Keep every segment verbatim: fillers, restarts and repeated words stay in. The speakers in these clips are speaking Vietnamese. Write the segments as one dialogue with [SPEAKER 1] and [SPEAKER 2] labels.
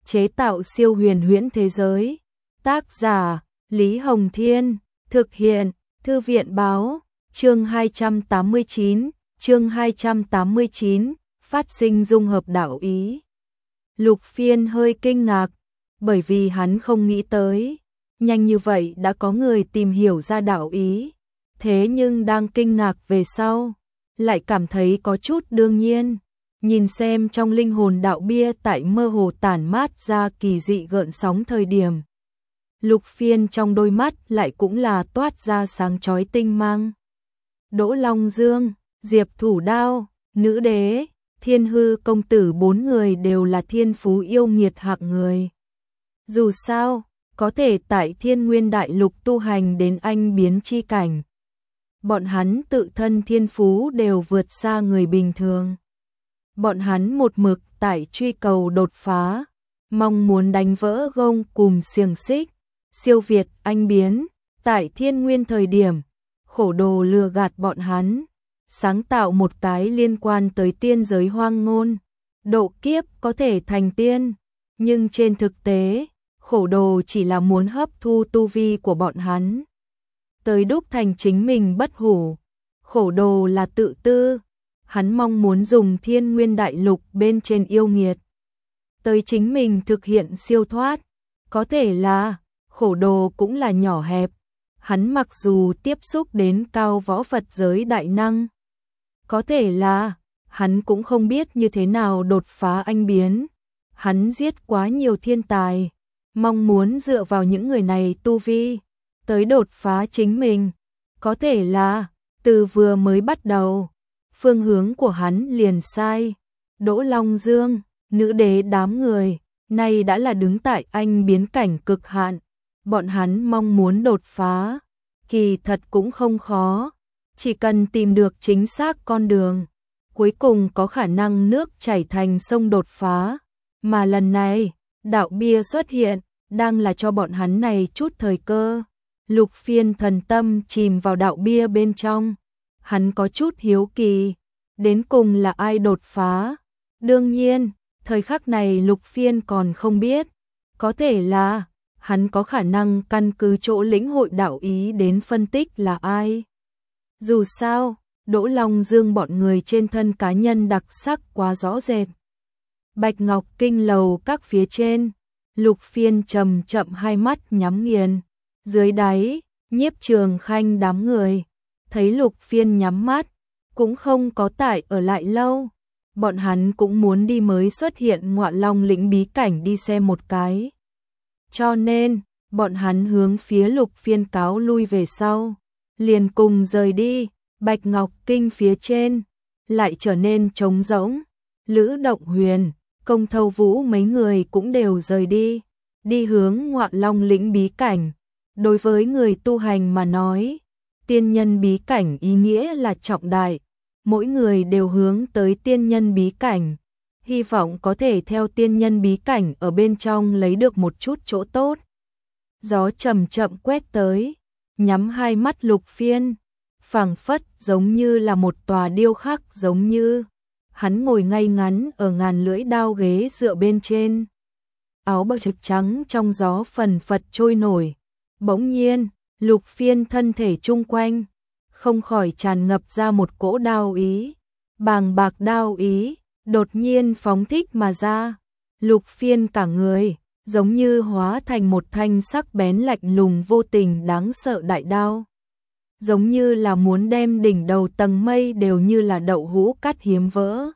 [SPEAKER 1] chế tạo siêu huyền huyễn thế giới. Tác giả Lý Hồng Thiên, thực hiện Thư viện Báo. Chương hai trăm tám mươi chín, chương hai trăm tám mươi chín, phát sinh dung hợp đạo ý. Lục Phiên hơi kinh ngạc, bởi vì hắn không nghĩ tới, nhanh như vậy đã có người tìm hiểu ra đạo ý. Thế nhưng đang kinh ngạc về sau, lại cảm thấy có chút đương nhiên. Nhìn xem trong linh hồn đạo bia tại mơ hồ tản mát ra kỳ dị gợn sóng thời điểm. Lục Phiên trong đôi mắt lại cũng là toát ra sáng chói tinh mang. Đỗ Long Dương, Diệp Thủ Đao, Nữ Đế, Thiên Hư Công Tử bốn người đều là thiên phú yêu nghiệt hạng người. Dù sao, có thể tại Thiên Nguyên Đại Lục tu hành đến anh biến chi cảnh. Bọn hắn tự thân thiên phú đều vượt xa người bình thường. Bọn hắn một mực tại truy cầu đột phá, mong muốn đánh vỡ gông cùm xiềng xích, siêu việt anh biến. Tại Thiên Nguyên thời điểm, Khổ Đồ lừa gạt bọn hắn, sáng tạo một cái liên quan tới tiên giới hoang ngôn, độ kiếp có thể thành tiên, nhưng trên thực tế, Khổ Đồ chỉ là muốn hấp thu tu vi của bọn hắn, tới đúc thành chính mình bất hủ. Khổ Đồ là tự tư, hắn mong muốn dùng Thiên Nguyên Đại Lục bên trên yêu nghiệt, tới chính mình thực hiện siêu thoát. Có thể là, Khổ Đồ cũng là nhỏ hẹp, hắn mặc dù tiếp xúc đến cao võ Phật giới đại năng. Có thể là, hắn cũng không biết như thế nào đột phá anh biến. Hắn giết quá nhiều thiên tài, mong muốn dựa vào những người này tu vi, tới đột phá chính mình. Có thể là, từ vừa mới bắt đầu, phương hướng của hắn liền sai. Đỗ Long Dương, Nữ Đế đám người, nay đã là đứng tại anh biến cảnh cực hạn. Bọn hắn mong muốn đột phá, kỳ thật cũng không khó. Chỉ cần tìm được chính xác con đường, cuối cùng có khả năng nước chảy thành sông đột phá. Mà lần này, đạo bia xuất hiện, đang là cho bọn hắn này chút thời cơ. Lục Phiên thần tâm chìm vào đạo bia bên trong. Hắn có chút hiếu kỳ, đến cùng là ai đột phá. Đương nhiên, thời khắc này Lục Phiên còn không biết. Có thể là, hắn có khả năng căn cứ chỗ lĩnh hội đạo ý đến phân tích là ai. Dù sao, Đỗ Long Dương bọn người trên thân cá nhân đặc sắc quá rõ rệt. Bạch Ngọc Kinh lầu các phía trên, Lục Phiên chậm chậm hai mắt nhắm nghiền. Dưới đáy, Nhiếp Trường Khanh đám người, thấy Lục Phiên nhắm mắt, cũng không có tại ở lại lâu. Bọn hắn cũng muốn đi mới xuất hiện Ngọa Long lĩnh bí cảnh đi xem một cái. Cho nên, bọn hắn hướng phía Lục Phiên cáo lui về sau, liền cùng rời đi. Bạch Ngọc Kinh phía trên lại trở nên trống rỗng. Lữ Động Huyền, Công Thâu Vũ mấy người cũng đều rời đi, đi hướng Ngọa Long lĩnh bí cảnh. Đối với người tu hành mà nói, tiên nhân bí cảnh ý nghĩa là trọng đại, mỗi người đều hướng tới tiên nhân bí cảnh, hy vọng có thể theo tiên nhân bí cảnh ở bên trong lấy được một chút chỗ tốt. Gió chậm chậm quét tới, nhắm hai mắt Lục Phiên, phảng phất giống như là một tòa điêu khắc, giống như hắn ngồi ngay ngắn ở ngàn lưỡi đao ghế dựa bên trên. Áo bào trực trắng trong gió phần phật trôi nổi. Bỗng nhiên, Lục Phiên thân thể chung quanh không khỏi tràn ngập ra một cỗ đao ý, bàng bạc đao ý đột nhiên phóng thích mà ra. Lục Phiên cả người giống như hóa thành một thanh sắc bén lạnh lùng vô tình đáng sợ đại đao, giống như là muốn đem đỉnh đầu tầng mây đều như là đậu hũ cắt hiếm vỡ.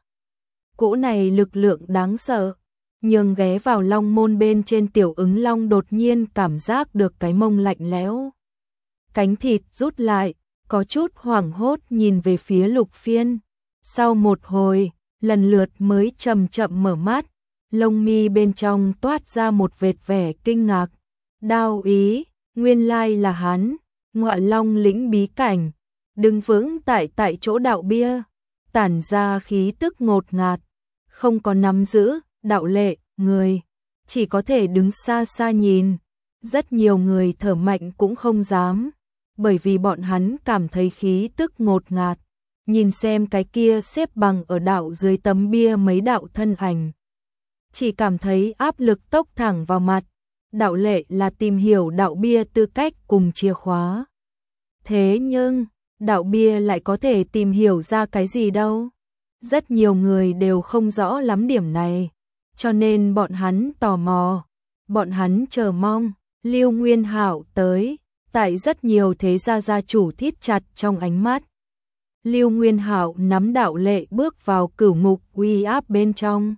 [SPEAKER 1] Cỗ này lực lượng đáng sợ, nhường ghé vào long môn bên trên Tiểu Ứng Long đột nhiên cảm giác được cái mông lạnh lẽo. Cánh thịt rút lại, có chút hoảng hốt nhìn về phía Lục Phiên. Sau một hồi, lần lượt mới chậm chậm mở mắt, lông mi bên trong toát ra một vệt vẻ kinh ngạc. Đao ý, nguyên lai là hắn, Ngọa Long lĩnh bí cảnh, đứng vững tại tại chỗ đạo bia, tản ra khí tức ngột ngạt, không có nắm giữ đạo lệ, người chỉ có thể đứng xa xa nhìn. Rất nhiều người thở mạnh cũng không dám, bởi vì bọn hắn cảm thấy khí tức ngột ngạt. Nhìn xem cái kia xếp bằng ở đạo dưới tấm bia mấy đạo thân ảnh, chỉ cảm thấy áp lực tốc thẳng vào mặt. Đạo Lệ là tìm hiểu đạo bia tư cách cùng chìa khóa. Thế nhưng, đạo bia lại có thể tìm hiểu ra cái gì đâu? Rất nhiều người đều không rõ lắm điểm này, cho nên bọn hắn tò mò, bọn hắn chờ mong Lưu Nguyên Hạo tới, tại rất nhiều thế gia gia chủ thít chặt trong ánh mắt. Lưu Nguyên Hạo nắm Đạo Lệ bước vào cửu ngục uy áp bên trong.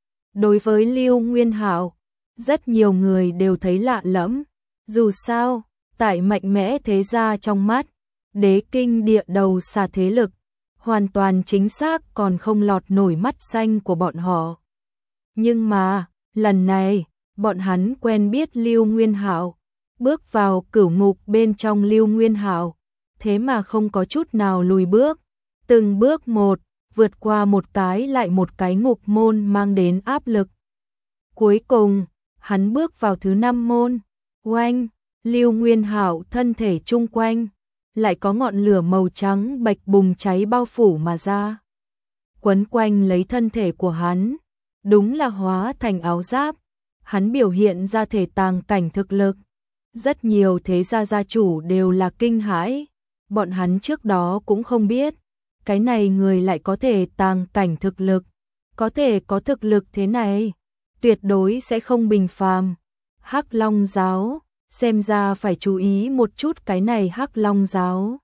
[SPEAKER 1] Đối với Lưu Nguyên Hạo, rất nhiều người đều thấy lạ lẫm, dù sao, tại mạnh mẽ thế gia trong mắt, đế kinh địa đầu xà thế lực, hoàn toàn chính xác còn không lọt nổi mắt xanh của bọn họ. Nhưng mà, lần này, bọn hắn quen biết Lưu Nguyên Hạo, bước vào cửu ngục bên trong Lưu Nguyên Hạo, thế mà không có chút nào lùi bước, từng bước một, vượt qua một cái lại một cái ngục môn mang đến áp lực. Cuối cùng, hắn bước vào thứ năm môn, oanh, Lưu Nguyên Hạo thân thể chung quanh, lại có ngọn lửa màu trắng bạch bùng cháy bao phủ mà ra. Quấn quanh lấy thân thể của hắn, đúng là hóa thành áo giáp, hắn biểu hiện ra thể tàng cảnh thực lực. Rất nhiều thế gia gia chủ đều là kinh hãi, bọn hắn trước đó cũng không biết, cái này người lại có thể tàng cảnh thực lực, có thể có thực lực thế này, tuyệt đối sẽ không bình phàm. Hắc Long giáo, xem ra phải chú ý một chút cái này Hắc Long giáo.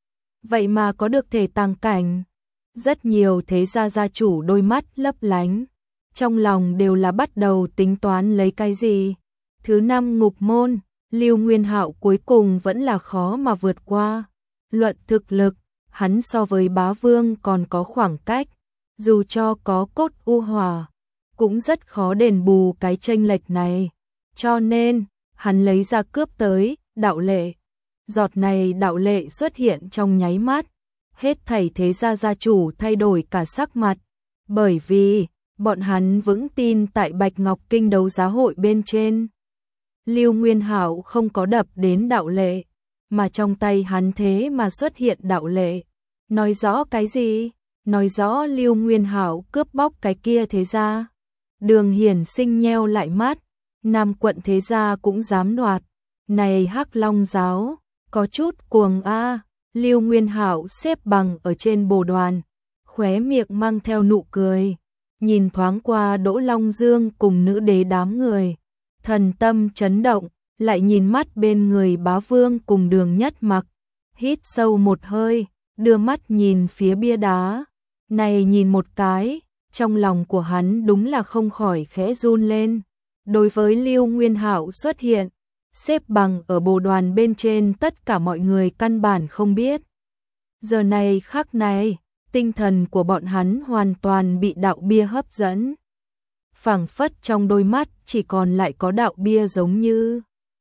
[SPEAKER 1] Vậy mà có được thể tàng cảnh, rất nhiều thế gia gia chủ đôi mắt lấp lánh, trong lòng đều là bắt đầu tính toán lấy cái gì. Thứ năm ngục môn, Lưu Nguyên Hạo cuối cùng vẫn là khó mà vượt qua. Luận thực lực, hắn so với Bá Vương còn có khoảng cách, dù cho có cốt u hỏa, cũng rất khó đền bù cái chênh lệch này. Cho nên, hắn lấy ra cướp tới, Đạo Lệ. Giọt này Đạo Lệ xuất hiện trong nháy mắt, hết thảy thế gia gia chủ thay đổi cả sắc mặt, bởi vì bọn hắn vững tin tại Bạch Ngọc Kinh đấu giá hội bên trên. Lưu Nguyên Hạo không có đập đến Đạo Lệ, mà trong tay hắn thế mà xuất hiện Đạo Lệ. Nói rõ cái gì? Nói rõ Lưu Nguyên Hạo cướp bóc cái kia thế gia. Đường Hiển Sinh nheo lại mắt, Nam quận thế gia cũng dám đoạt. Này Hắc Long giáo, có chút cuồng a. Lưu Nguyên Hạo xếp bằng ở trên bồ đoàn, khóe miệng mang theo nụ cười, nhìn thoáng qua Đỗ Long Dương cùng nữ đế đám người, thần tâm chấn động, lại nhìn mắt bên người Bá Vương cùng Đường Nhất Mặc, hít sâu một hơi, đưa mắt nhìn phía bia đá, này nhìn một cái, trong lòng của hắn đúng là không khỏi khẽ run lên. Đối với Lưu Nguyên Hạo xuất hiện, xếp bằng ở bồ đoàn bên trên tất cả mọi người căn bản không biết. Giờ này khắc này, tinh thần của bọn hắn hoàn toàn bị đạo bia hấp dẫn. Phảng phất trong đôi mắt chỉ còn lại có đạo bia giống như.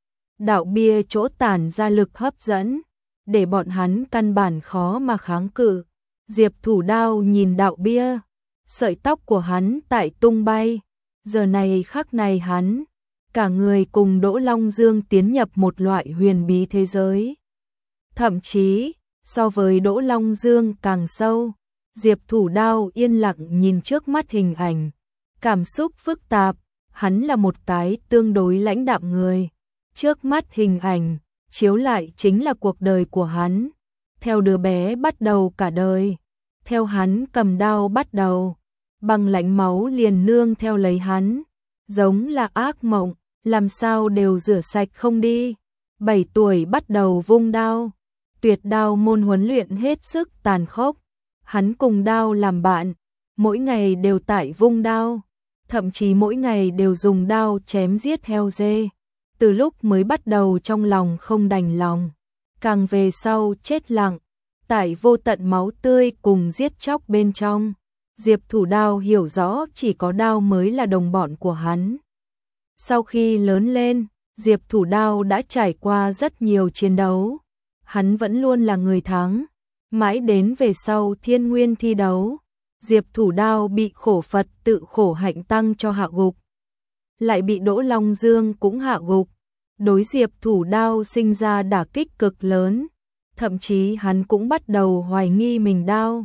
[SPEAKER 1] Đạo bia chỗ tản ra lực hấp dẫn, để bọn hắn căn bản khó mà kháng cự. Diệp Thủ Đao nhìn đạo bia, sợi tóc của hắn tại tung bay. Giờ này khắc này hắn, cả người cùng Đỗ Long Dương tiến nhập một loại huyền bí thế giới. Thậm chí, so với Đỗ Long Dương càng sâu, Diệp Thủ Đao yên lặng nhìn trước mắt hình ảnh, cảm xúc phức tạp, hắn là một cái tương đối lãnh đạm người. Trước mắt hình ảnh, chiếu lại chính là cuộc đời của hắn, theo đứa bé bắt đầu cả đời, theo hắn cầm đao bắt đầu, băng lãnh máu liền nương theo lấy hắn, giống là ác mộng, làm sao đều rửa sạch không đi. Bảy tuổi bắt đầu vung đao, tuyệt đao môn huấn luyện hết sức tàn khốc, hắn cùng đao làm bạn, mỗi ngày đều tại vung đao, thậm chí mỗi ngày đều dùng đao chém giết heo dê. Từ lúc mới bắt đầu trong lòng không đành lòng, càng về sau chết lặng, tại vô tận máu tươi cùng giết chóc bên trong, Diệp Thủ Đao hiểu rõ chỉ có đao mới là đồng bọn của hắn. Sau khi lớn lên, Diệp Thủ Đao đã trải qua rất nhiều chiến đấu, hắn vẫn luôn là người thắng, mãi đến về sau Thiên Nguyên thi đấu, Diệp Thủ Đao bị khổ Phật tự khổ hạnh tăng cho hạ gục, lại bị Đỗ Long Dương cũng hạ gục, đối Diệp Thủ Đao sinh ra đả kích cực lớn, thậm chí hắn cũng bắt đầu hoài nghi mình đao.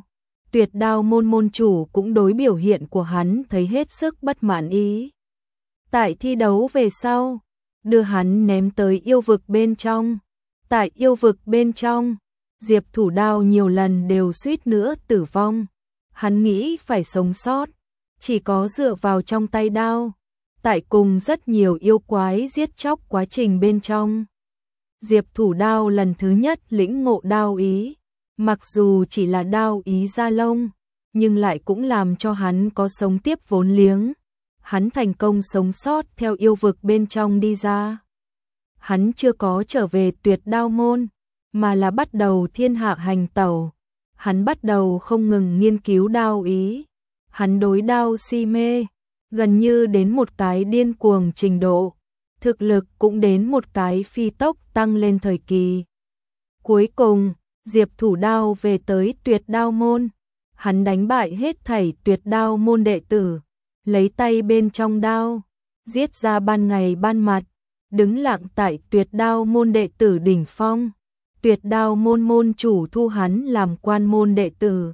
[SPEAKER 1] Tuyệt Đao môn môn chủ cũng đối biểu hiện của hắn thấy hết sức bất mãn ý. Tại thi đấu về sau, đưa hắn ném tới yêu vực bên trong. Tại yêu vực bên trong, Diệp Thủ Đao nhiều lần đều suýt nữa tử vong. Hắn nghĩ phải sống sót, chỉ có dựa vào trong tay đao. Tại cùng rất nhiều yêu quái giết chóc quá trình bên trong, Diệp Thủ Đao lần thứ nhất lĩnh ngộ đao ý. Mặc dù chỉ là đao ý da lông, nhưng lại cũng làm cho hắn có sống tiếp vốn liếng. Hắn thành công sống sót theo yêu vực bên trong đi ra. Hắn chưa có trở về Tuyệt Đao môn, mà là bắt đầu thiên hạ hành tẩu. Hắn bắt đầu không ngừng nghiên cứu đao ý. Hắn đối đao si mê, gần như đến một cái điên cuồng trình độ. Thực lực cũng đến một cái phi tốc tăng lên thời kỳ. Cuối cùng, Diệp Thủ Đao về tới Tuyệt Đao môn. Hắn đánh bại hết thảy Tuyệt Đao môn đệ tử, lấy tay bên trong đao, giết ra ban ngày ban mặt, đứng lặng tại Tuyệt Đao môn đệ tử đỉnh phong. Tuyệt Đao môn môn chủ thu hắn làm quan môn đệ tử,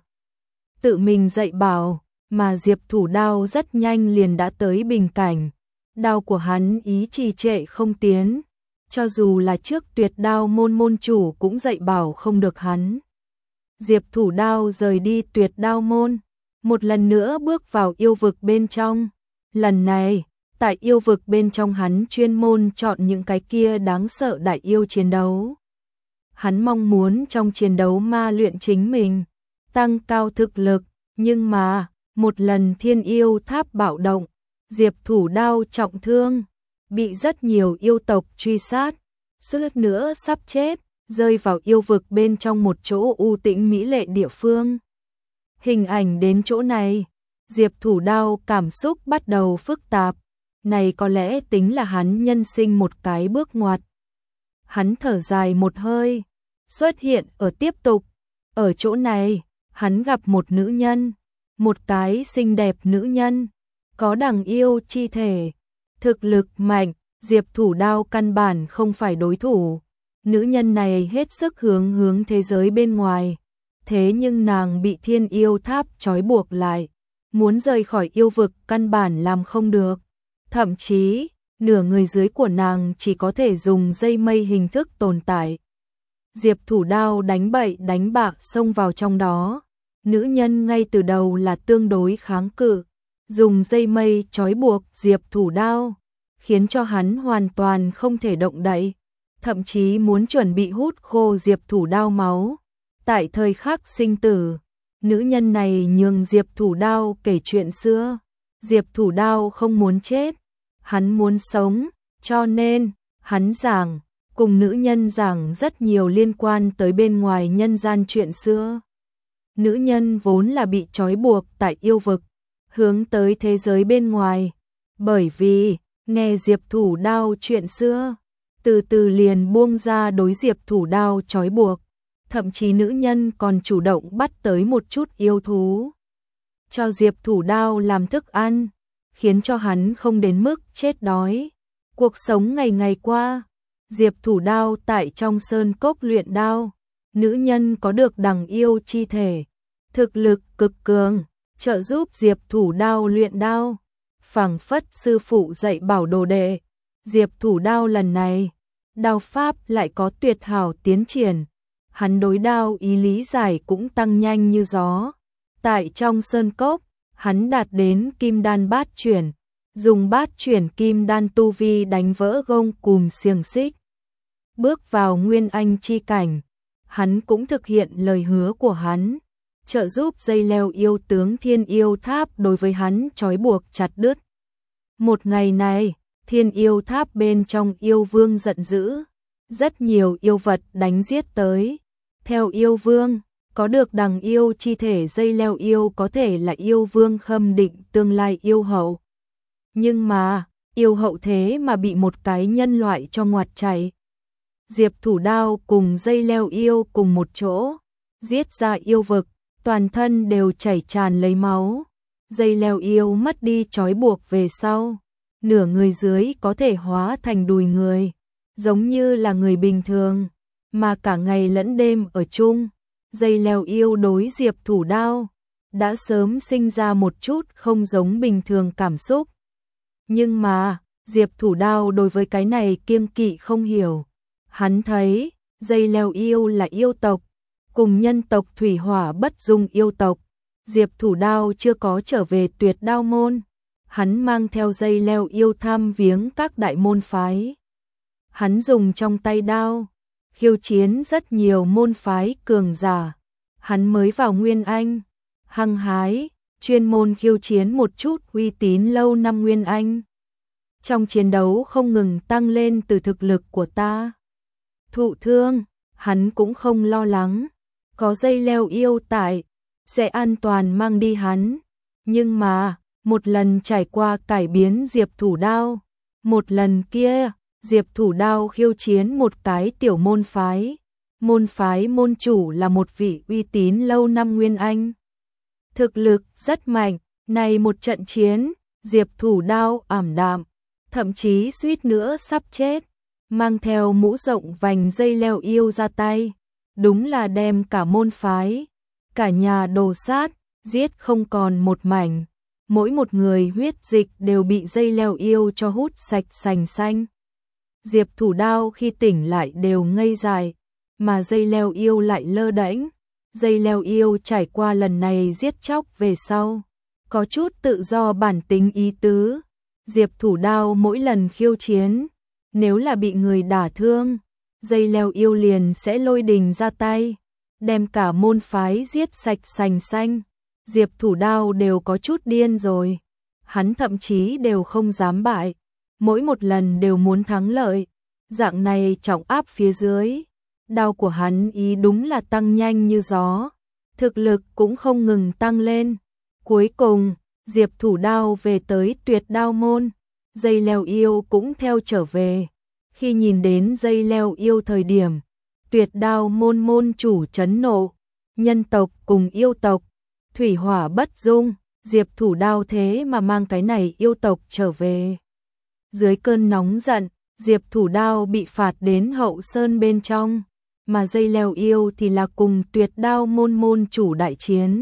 [SPEAKER 1] tự mình dạy bảo, mà Diệp Thủ Đao rất nhanh liền đã tới bình cảnh. Đao của hắn ý trì trệ không tiến, cho dù là trước Tuyệt Đao môn môn chủ cũng dạy bảo không được hắn. Diệp Thủ Đao rời đi Tuyệt Đao môn, một lần nữa bước vào yêu vực bên trong. Lần này, tại yêu vực bên trong hắn chuyên môn chọn những cái kia đáng sợ đại yêu chiến đấu. Hắn mong muốn trong chiến đấu ma luyện chính mình, tăng cao thực lực, nhưng mà, một lần thiên yêu tháp bạo động, Diệp Thủ Đao trọng thương, bị rất nhiều yêu tộc truy sát, suýt nữa sắp chết, rơi vào yêu vực bên trong một chỗ u tĩnh mỹ lệ địa phương. Hình ảnh đến chỗ này, Diệp Thủ Đao cảm xúc bắt đầu phức tạp, này có lẽ tính là hắn nhân sinh một cái bước ngoặt. Hắn thở dài một hơi, xuất hiện ở tiếp tục, ở chỗ này, hắn gặp một nữ nhân, một cái xinh đẹp nữ nhân, có đằng yêu chi thể, thực lực mạnh, Diệp Thủ Đao căn bản không phải đối thủ. Nữ nhân này hết sức hướng hướng thế giới bên ngoài, thế nhưng nàng bị thiên yêu tháp trói buộc lại, muốn rời khỏi yêu vực căn bản làm không được. Thậm chí, nửa người dưới của nàng chỉ có thể dùng dây mây hình thức tồn tại. Diệp Thủ Đao đánh bậy đánh bạ xông vào trong đó. Nữ nhân ngay từ đầu là tương đối kháng cự, dùng dây mây trói buộc Diệp Thủ Đao, khiến cho hắn hoàn toàn không thể động đậy, thậm chí muốn chuẩn bị hút khô Diệp Thủ Đao máu. Tại thời khắc sinh tử, nữ nhân này nhường Diệp Thủ Đao kể chuyện xưa. Diệp Thủ Đao không muốn chết, hắn muốn sống, cho nên, hắn giảng, cùng nữ nhân giảng rất nhiều liên quan tới bên ngoài nhân gian chuyện xưa. Nữ nhân vốn là bị trói buộc tại yêu vực, hướng tới thế giới bên ngoài, bởi vì, nghe Diệp Thủ Đao chuyện xưa, từ từ liền buông ra đối Diệp Thủ Đao trói buộc. Thậm chí nữ nhân còn chủ động bắt tới một chút yêu thú, cho Diệp Thủ Đao làm thức ăn, khiến cho hắn không đến mức chết đói. Cuộc sống ngày ngày qua, Diệp Thủ Đao tại trong sơn cốc luyện đao, nữ nhân có được đằng yêu chi thể, thực lực cực cường, trợ giúp Diệp Thủ Đao luyện đao, phảng phất sư phụ dạy bảo đồ đệ. Diệp Thủ Đao lần này, đao pháp lại có tuyệt hảo tiến triển, hắn đối đao ý lý giải cũng tăng nhanh như gió. Tại trong sơn cốc, hắn đạt đến kim đan bát chuyển, dùng bát chuyển kim đan tu vi đánh vỡ gông cùm xiềng xích. Bước vào nguyên anh chi cảnh, hắn cũng thực hiện lời hứa của hắn, trợ giúp dây leo yêu tướng thiên yêu tháp đối với hắn trói buộc chặt đứt. Một ngày này, thiên yêu tháp bên trong yêu vương giận dữ, rất nhiều yêu vật đánh giết tới. Theo yêu vương, có được đằng yêu chi thể dây leo yêu có thể là yêu vương khâm định tương lai yêu hậu. Nhưng mà, yêu hậu thế mà bị một cái nhân loại cho ngoặt chạy. Diệp Thủ Đao cùng dây leo yêu cùng một chỗ, giết ra yêu vực, toàn thân đều chảy tràn lấy máu. Dây leo yêu mất đi trói buộc về sau, nửa người dưới có thể hóa thành đùi người, giống như là người bình thường, mà cả ngày lẫn đêm ở chung. Dây leo yêu đối Diệp Thủ Đao, đã sớm sinh ra một chút không giống bình thường cảm xúc. Nhưng mà, Diệp Thủ Đao đối với cái này kiêng kỵ không hiểu. Hắn thấy, dây leo yêu là yêu tộc, cùng nhân tộc thủy hỏa bất dung yêu tộc. Diệp Thủ Đao chưa có trở về Tuyệt Đao môn, hắn mang theo dây leo yêu thăm viếng các đại môn phái. Hắn dùng trong tay đao, khiêu chiến rất nhiều môn phái cường giả. Hắn mới vào Nguyên Anh, hăng hái, chuyên môn khiêu chiến một chút uy tín lâu năm Nguyên Anh. Trong chiến đấu không ngừng tăng lên từ thực lực của ta. Thụ thương, hắn cũng không lo lắng, có dây leo yêu tại, sẽ an toàn mang đi hắn. Nhưng mà, một lần trải qua cải biến Diệp Thủ Đao, một lần kia, Diệp Thủ Đao khiêu chiến một cái tiểu môn phái. Môn phái môn chủ là một vị uy tín lâu năm Nguyên Anh. Thực lực rất mạnh, này một trận chiến, Diệp Thủ Đao ảm đạm, thậm chí suýt nữa sắp chết, mang theo mũ rộng vành dây leo yêu ra tay, đúng là đem cả môn phái, cả nhà đồ sát, giết không còn một mảnh, mỗi một người huyết dịch đều bị dây leo yêu cho hút sạch sành xanh. Diệp Thủ Đao khi tỉnh lại đều ngây dại, mà dây leo yêu lại lơ đễnh. Dây leo yêu trải qua lần này giết chóc về sau, có chút tự do bản tính ý tứ. Diệp Thủ Đao mỗi lần khiêu chiến, nếu là bị người đả thương, dây leo yêu liền sẽ lôi đình ra tay, đem cả môn phái giết sạch sành xanh. Diệp Thủ Đao đều có chút điên rồi, hắn thậm chí đều không dám bại, mỗi một lần đều muốn thắng lợi, dạng này trọng áp phía dưới. Đao của hắn ý đúng là tăng nhanh như gió, thực lực cũng không ngừng tăng lên. Cuối cùng, Diệp Thủ Đao về tới Tuyệt Đao môn, dây leo yêu cũng theo trở về. Khi nhìn đến dây leo yêu thời điểm, Tuyệt Đao môn môn chủ chấn nộ, nhân tộc cùng yêu tộc, thủy hỏa bất dung, Diệp Thủ Đao thế mà mang cái này yêu tộc trở về. Dưới cơn nóng giận, Diệp Thủ Đao bị phạt đến hậu sơn bên trong, mà dây leo yêu thì là cùng Tuyệt Đao môn môn chủ đại chiến.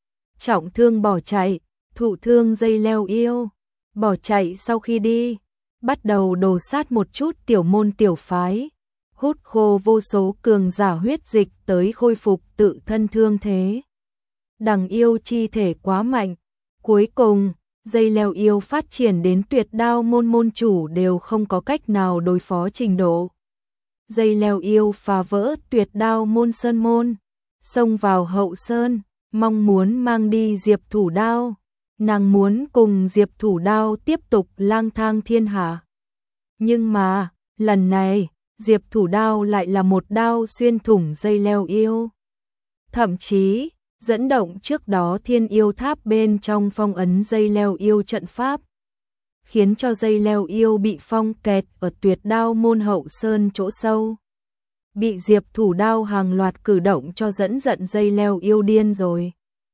[SPEAKER 1] Trọng thương bỏ chạy, thụ thương dây leo yêu, bỏ chạy sau khi đi, bắt đầu đồ sát một chút tiểu môn tiểu phái, hút khô vô số cường giả huyết dịch tới khôi phục tự thân thương thế. Đằng yêu chi thể quá mạnh, cuối cùng, dây leo yêu phát triển đến Tuyệt Đao môn môn chủ đều không có cách nào đối phó trình độ. Dây leo yêu phá vỡ Tuyệt Đao môn sơn môn, xông vào hậu sơn, mong muốn mang đi Diệp Thủ Đao. Nàng muốn cùng Diệp Thủ Đao tiếp tục lang thang thiên hạ. Nhưng mà, lần này, Diệp Thủ Đao lại là một đao xuyên thủng dây leo yêu. Thậm chí, dẫn động trước đó Thiên Yêu Tháp bên trong phong ấn dây leo yêu trận pháp, khiến cho dây leo yêu bị phong kẹt ở Tuyệt Đao môn hậu sơn chỗ sâu. Bị Diệp Thủ Đao hàng loạt cử động cho dẫn giận dây leo yêu điên rồi.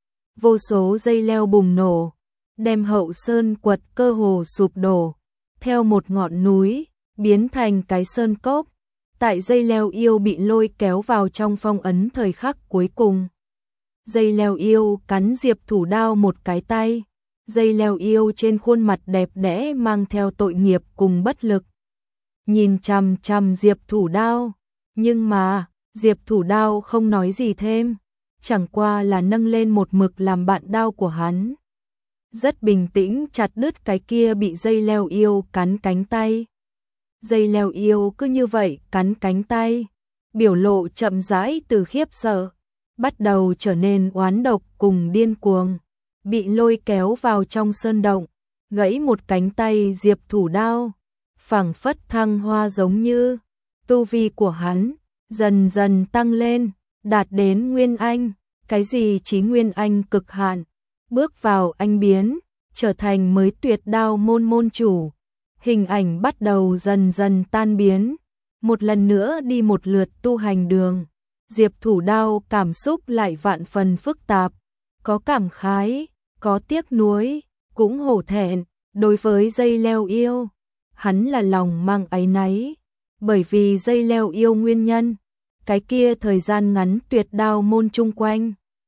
[SPEAKER 1] Vô số dây leo bùng nổ, đem hậu sơn quật cơ hồ sụp đổ, theo một ngọn núi, biến thành cái sơn cốc. Tại dây leo yêu bị lôi kéo vào trong phong ấn thời khắc cuối cùng, dây leo yêu cắn Diệp Thủ Đao một cái tay. Dây leo yêu trên khuôn mặt đẹp đẽ mang theo tội nghiệp cùng bất lực, nhìn chằm chằm Diệp Thủ Đao. Nhưng mà, Diệp Thủ Đao không nói gì thêm, chẳng qua là nâng lên một mực làm bạn đao của hắn. Rất bình tĩnh chặt đứt cái kia bị dây leo yêu cắn cánh tay. Dây leo yêu cứ như vậy cắn cánh tay, biểu lộ chậm rãi từ khiếp sợ, bắt đầu trở nên oán độc cùng điên cuồng. Bị lôi kéo vào trong sơn động, gãy một cánh tay Diệp Thủ Đao, phảng phất thăng hoa giống như, tu vi của hắn dần dần tăng lên, đạt đến Nguyên Anh, cái gì chí Nguyên Anh cực hạn, bước vào anh biến, trở thành mới Tuyệt Đao môn môn chủ. Hình ảnh bắt đầu dần dần tan biến, một lần nữa đi một lượt tu hành đường. Diệp Thủ Đao cảm xúc lại vạn phần phức tạp, có cảm khái, có tiếc nuối, cũng hổ thẹn. Đối với dây leo yêu, hắn là lòng mang áy náy, bởi vì dây leo yêu nguyên nhân, cái kia thời gian ngắn Tuyệt Đao môn chung quanh,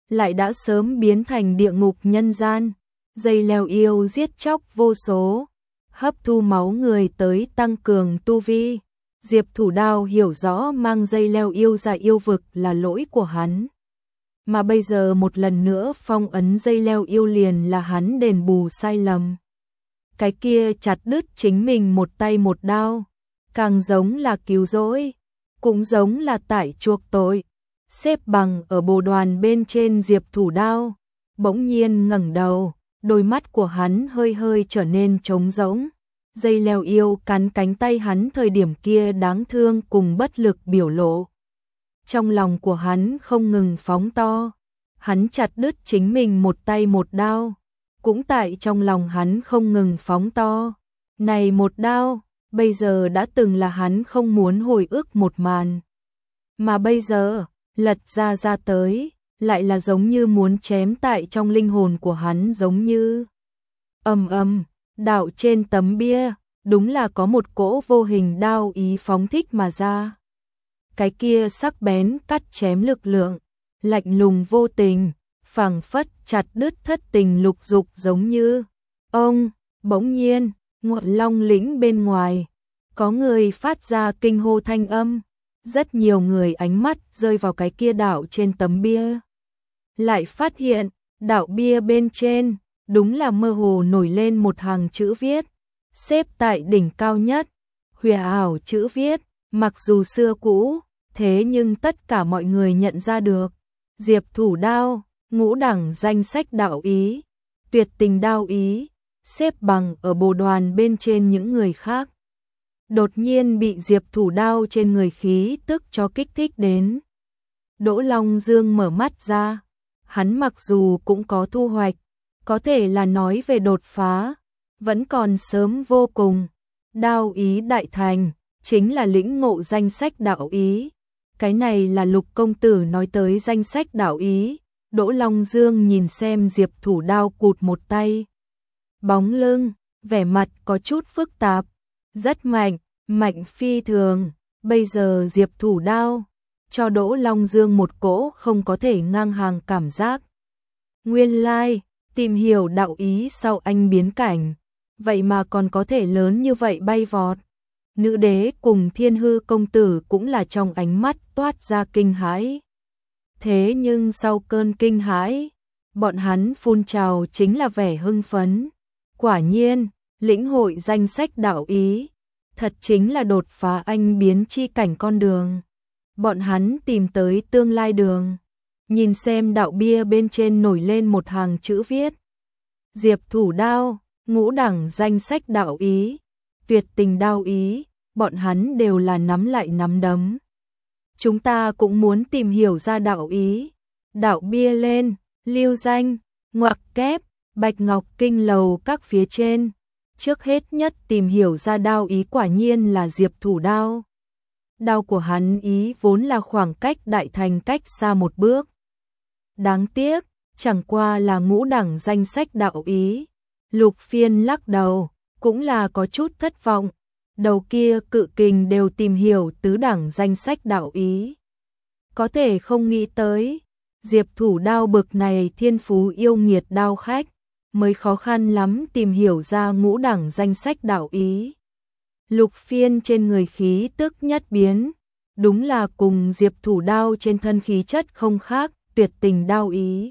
[SPEAKER 1] lại đã sớm biến thành địa ngục nhân gian. Dây leo yêu giết chóc vô số, hấp thu máu người tới tăng cường tu vi. Diệp Thủ Đao hiểu rõ mang dây leo yêu ra yêu vực là lỗi của hắn. Mà bây giờ một lần nữa phong ấn dây leo yêu liền là hắn đền bù sai lầm. Cái kia chặt đứt chính mình một tay một đao, càng giống là cứu rỗi, cũng giống là tải chuộc tội. Xếp bằng ở bồ đoàn bên trên Diệp Thủ Đao, bỗng nhiên ngẩng đầu, đôi mắt của hắn hơi hơi trở nên trống rỗng. Dây leo yêu cắn cánh tay hắn thời điểm kia đáng thương cùng bất lực biểu lộ. Trong lòng của hắn không ngừng phóng to, hắn chặt đứt chính mình một tay một đao, cũng tại trong lòng hắn không ngừng phóng to. Này một đao, bây giờ đã từng là hắn không muốn hồi ức một màn. Mà bây giờ, lật ra ra tới, lại là giống như muốn chém tại trong linh hồn của hắn giống như. Ầm ầm, đạo trên tấm bia, đúng là có một cỗ vô hình đao ý phóng thích mà ra. Cái kia sắc bén cắt chém lực lượng, lạnh lùng vô tình, phảng phất chặt đứt thất tình lục dục giống như. Ông, bỗng nhiên, ngọn long lĩnh bên ngoài, có người phát ra kinh hô thanh âm. Rất nhiều người ánh mắt rơi vào cái kia đạo trên tấm bia. Lại phát hiện, đạo bia bên trên, đúng là mơ hồ nổi lên một hàng chữ viết. Xếp tại đỉnh cao nhất, huyền ảo chữ viết, mặc dù xưa cũ, thế nhưng tất cả mọi người nhận ra được. Diệp Thủ Đao, ngũ đẳng danh sách đạo ý, tuyệt tình đao ý, xếp bằng ở bồ đoàn bên trên những người khác. Đột nhiên bị Diệp Thủ Đao trên người khí tức cho kích thích đến. Đỗ Long Dương mở mắt ra, hắn mặc dù cũng có thu hoạch, có thể là nói về đột phá, vẫn còn sớm vô cùng. Đao ý đại thành, chính là lĩnh ngộ danh sách đạo ý. Cái này là Lục công tử nói tới danh sách đạo ý. Đỗ Long Dương nhìn xem Diệp Thủ Đao cụt một tay. Bóng lưng, vẻ mặt có chút phức tạp. Rất mạnh, mạnh phi thường. Bây giờ Diệp Thủ Đao cho Đỗ Long Dương một cỗ không có thể ngang hàng cảm giác. Nguyên lai, like, tìm hiểu đạo ý sau anh biến cảnh, vậy mà còn có thể lớn như vậy bay vọt. Nữ đế cùng Thiên Hư công tử cũng là trong ánh mắt toát ra kinh hãi. Thế nhưng sau cơn kinh hãi, bọn hắn phun trào chính là vẻ hưng phấn. Quả nhiên, lĩnh hội danh sách đạo ý, thật chính là đột phá anh biến chi cảnh con đường. Bọn hắn tìm tới tương lai đường. Nhìn xem đạo bia bên trên nổi lên một hàng chữ viết. Diệp Thủ Đao, ngũ đẳng danh sách đạo ý, tuyệt tình đao ý, bọn hắn đều là nắm lại nắm đấm. Chúng ta cũng muốn tìm hiểu ra đạo ý. Đạo bia lên, lưu danh, ngoặc kép, bạch ngọc kinh lầu các phía trên. Trước hết nhất tìm hiểu ra đao ý quả nhiên là Diệp Thủ Đao. Đao của hắn ý vốn là khoảng cách đại thành cách xa một bước. Đáng tiếc, chẳng qua là ngũ đẳng danh sách đạo ý. Lục Phiên lắc đầu, cũng là có chút thất vọng. Đầu kia cự kình đều tìm hiểu tứ đẳng danh sách đạo ý. Có thể không nghĩ tới, Diệp Thủ Đao bực này thiên phú yêu nghiệt đao khách, mới khó khăn lắm tìm hiểu ra ngũ đẳng danh sách đạo ý. Lục Phiên trên người khí tức nhất biến, đúng là cùng Diệp Thủ Đao trên thân khí chất không khác, tuyệt tình đao ý.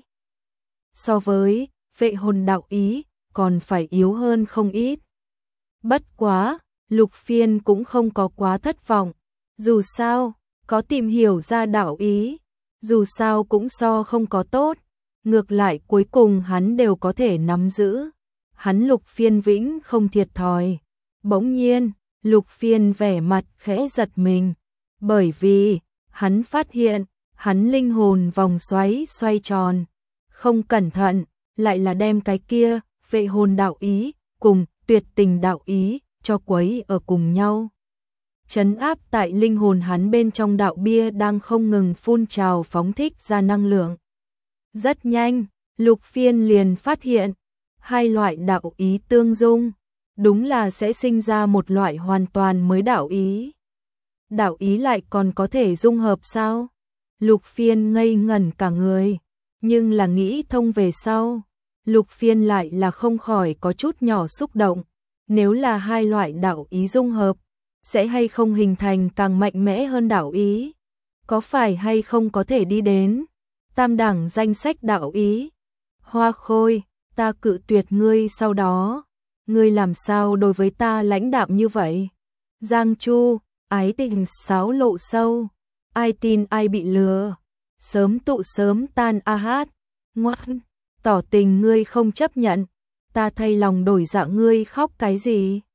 [SPEAKER 1] So với vệ hồn đạo ý, còn phải yếu hơn không ít. Bất quá, Lục Phiên cũng không có quá thất vọng. Dù sao, có tìm hiểu ra đạo ý, dù sao cũng so không có tốt. Ngược lại cuối cùng hắn đều có thể nắm giữ. Hắn Lục Phiên vĩnh không thiệt thòi. Bỗng nhiên, Lục Phiên vẻ mặt khẽ giật mình. Bởi vì, hắn phát hiện, hắn linh hồn vòng xoáy xoay tròn. Không cẩn thận, lại là đem cái kia, vệ hồn đạo ý, cùng tuyệt tình đạo ý, cho quấy ở cùng nhau. Trấn áp tại linh hồn hắn bên trong đạo bia đang không ngừng phun trào phóng thích ra năng lượng. Rất nhanh, Lục Phiên liền phát hiện, hai loại đạo ý tương dung, đúng là sẽ sinh ra một loại hoàn toàn mới đạo ý. Đạo ý lại còn có thể dung hợp sao? Lục Phiên ngây ngẩn cả người, nhưng là nghĩ thông về sau, Lục Phiên lại là không khỏi có chút nhỏ xúc động, nếu là hai loại đạo ý dung hợp, sẽ hay không hình thành càng mạnh mẽ hơn đạo ý, có phải hay không có thể đi đến tam đẳng danh sách đạo ý. Hoa Khôi, ta cự tuyệt ngươi, sau đó ngươi làm sao đối với ta lãnh đạm như vậy? Giang Chu, ái tình xáo lộ sâu, ai tin ai bị lừa, sớm tụ sớm tan a hát, ngoan, tỏ tình ngươi không chấp nhận, ta thay lòng đổi dạ, ngươi khóc cái gì?